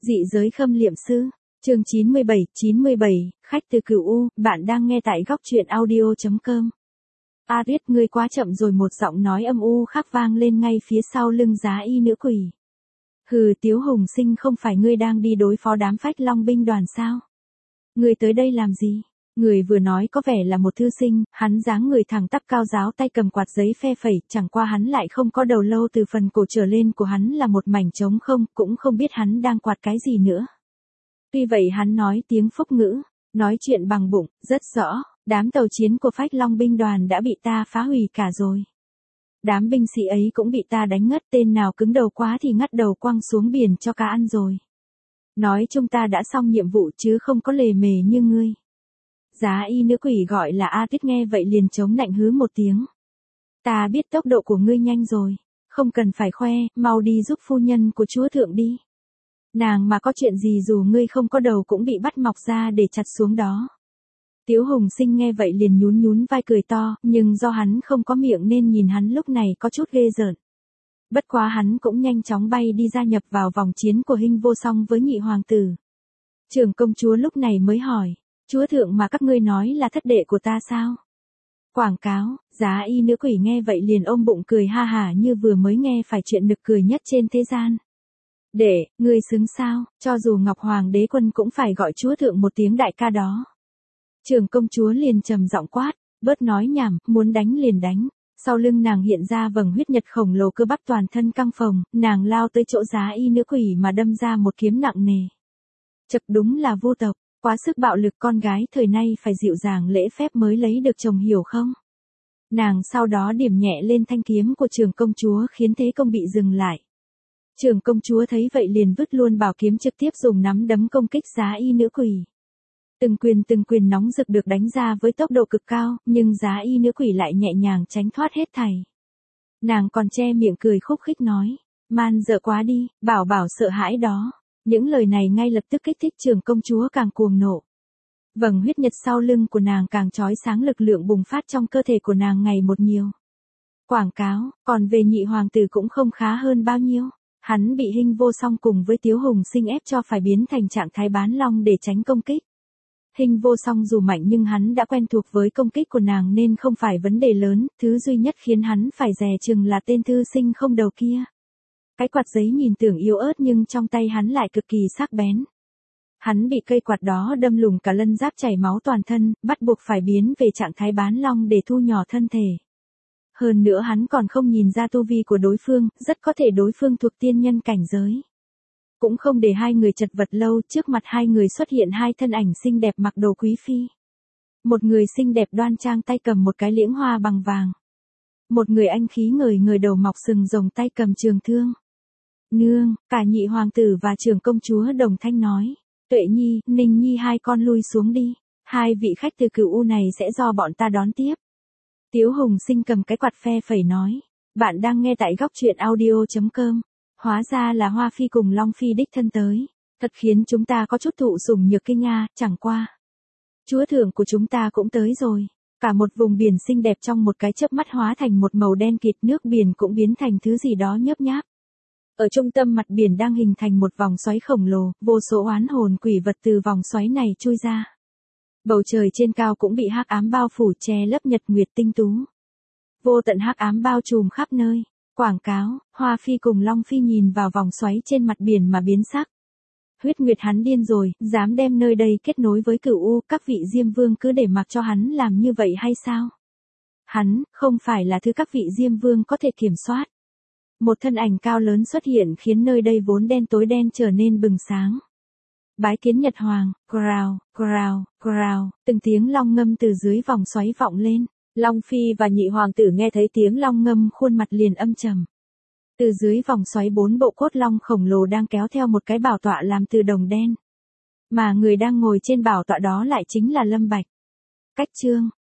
Dị giới khâm liệm sư. Chương 97, khách từ Cửu U, bạn đang nghe tại góc truyện audio.com. A Tuyết, ngươi quá chậm rồi, một giọng nói âm u khác vang lên ngay phía sau lưng Giá Y nữ quỷ. Hừ, Tiếu Hùng Sinh, không phải ngươi đang đi đối phó đám Phách Long binh đoàn sao? Ngươi tới đây làm gì? Người vừa nói có vẻ là một thư sinh, hắn dáng người thẳng tắp cao ráo, tay cầm quạt giấy phe phẩy, chẳng qua hắn lại không có đầu lâu, từ phần cổ trở lên của hắn là một mảnh trống không, cũng không biết hắn đang quạt cái gì nữa. Tuy vậy hắn nói tiếng Phúc ngữ, nói chuyện bằng bụng, rất rõ, đám tàu chiến của Phách Long binh đoàn đã bị ta phá hủy cả rồi. Đám binh sĩ ấy cũng bị ta đánh ngất, tên nào cứng đầu quá thì ngắt đầu quăng xuống biển cho cá ăn rồi. Nói chung ta đã xong nhiệm vụ chứ không có lề mề như ngươi. Giá Y nữ quỷ gọi là A Tuyết nghe vậy liền chống nạnh hứ một tiếng. Ta biết tốc độ của ngươi nhanh rồi, không cần phải khoe, mau đi giúp phu nhân của chúa thượng đi. Nàng mà có chuyện gì dù ngươi không có đầu cũng bị bắt mọc ra để chặt xuống đó. Tiếu Hùng Sinh nghe vậy liền nhún nhún vai cười to, nhưng do hắn không có miệng nên nhìn hắn lúc này có chút ghê rợn. Bất quá hắn cũng nhanh chóng bay đi gia nhập vào vòng chiến của Hinh Vô Song với nhị hoàng tử. Trưởng công chúa lúc này mới hỏi, chúa thượng mà các ngươi nói là thất đệ của ta sao? Quảng cáo. Giá Y nữ quỷ nghe vậy liền ôm bụng cười ha hả như vừa mới nghe phải chuyện nực cười nhất trên thế gian. Đệ, ngươi xứng sao, cho dù Ngọc Hoàng đế quân cũng phải gọi chúa thượng một tiếng đại ca đó. Trưởng công chúa liền trầm giọng quát, bớt nói nhảm, muốn đánh liền đánh. Sau lưng nàng hiện ra vầng huyết nhật khổng lồ, cơ bắp toàn thân căng phồng, nàng lao tới chỗ Giá Y nữ quỷ mà đâm ra một kiếm nặng nề. Chật, đúng là vô tộc, quá sức bạo lực, con gái thời nay phải dịu dàng lễ phép mới lấy được chồng, hiểu không? Nàng sau đó điểm nhẹ lên thanh kiếm của trưởng công chúa khiến thế công bị dừng lại. Trưởng công chúa thấy vậy liền vứt luôn bảo kiếm, trực tiếp dùng nắm đấm công kích Giá Y nữ quỷ. Từng quyền nóng rực được đánh ra với tốc độ cực cao, nhưng Giá Y nữ quỷ lại nhẹ nhàng tránh thoát hết thảy. Nàng còn che miệng cười khúc khích nói, man dợ quá đi, bảo sợ hãi đó. Những lời này ngay lập tức kích thích trưởng công chúa càng cuồng nộ. Vầng huyết nhật sau lưng của nàng càng chói sáng, lực lượng bùng phát trong cơ thể của nàng ngày một nhiều. Quảng cáo. Còn về nhị hoàng tử cũng không khá hơn bao nhiêu. Hắn bị Hinh Vô Song cùng với Tiếu Hùng Sinh ép cho phải biến thành trạng thái bán long để tránh công kích. Hinh Vô Song dù mạnh nhưng hắn đã quen thuộc với công kích của nàng nên không phải vấn đề lớn, thứ duy nhất khiến hắn phải dè chừng là tên thư sinh không đầu kia. Cái quạt giấy nhìn tưởng yếu ớt nhưng trong tay hắn lại cực kỳ sắc bén. Hắn bị cây quạt đó đâm lủng cả lân giáp, chảy máu toàn thân, bắt buộc phải biến về trạng thái bán long để thu nhỏ thân thể. Hơn nữa hắn còn không nhìn ra tu vi của đối phương, rất có thể đối phương thuộc tiên nhân cảnh giới. Cũng không để hai người chật vật lâu, trước mặt hai người xuất hiện hai thân ảnh xinh đẹp mặc đồ quý phi. Một người xinh đẹp đoan trang tay cầm một cái liễng hoa bằng vàng. Một người anh khí ngời ngời, đầu mọc sừng rồng, tay cầm trường thương. Nương, cả nhị hoàng tử và trưởng công chúa đồng thanh nói, Tuệ Nhi, Ninh Nhi, hai con lui xuống đi. Hai vị khách từ Cửu U này sẽ do bọn ta đón tiếp. Tiếu Hùng Sinh cầm cái quạt phe phẩy nói, bạn đang nghe tại góc truyện audio.com. Hóa ra là Hoa Phi cùng Long Phi đích thân tới. Thật khiến chúng ta có chút thụ sủng nhược kinh a, chẳng qua. Chúa thượng của chúng ta cũng tới rồi. Cả một vùng biển xinh đẹp trong một cái chớp mắt hóa thành một màu đen kịt, nước biển cũng biến thành thứ gì đó nhớp nháp. Ở trung tâm mặt biển đang hình thành một vòng xoáy khổng lồ, vô số oán hồn quỷ vật từ vòng xoáy này chui ra. Bầu trời trên cao cũng bị hắc ám bao phủ, che lấp nhật nguyệt tinh tú. Vô tận hắc ám bao trùm khắp nơi. Quảng cáo. Hoa Phi cùng Long Phi nhìn vào vòng xoáy trên mặt biển mà biến sắc. Huyết Nguyệt, hắn điên rồi, dám đem nơi đây kết nối với Cửu U, các vị Diêm Vương cứ để mặc cho hắn làm như vậy hay sao? Hắn không phải là thứ các vị Diêm Vương có thể kiểm soát. Một thân ảnh cao lớn xuất hiện khiến nơi đây vốn đen tối đen trở nên bừng sáng. Bái kiến Nhật Hoàng. Growl, growl, growl, từng tiếng long ngâm từ dưới vòng xoáy vọng lên. Long Phi và nhị hoàng tử nghe thấy tiếng long ngâm khuôn mặt liền âm trầm. Từ dưới vòng xoáy 4 bộ cốt long khổng lồ đang kéo theo một cái bảo tọa làm từ đồng đen. Mà người đang ngồi trên bảo tọa đó lại chính là Lâm Bạch. Cách chương.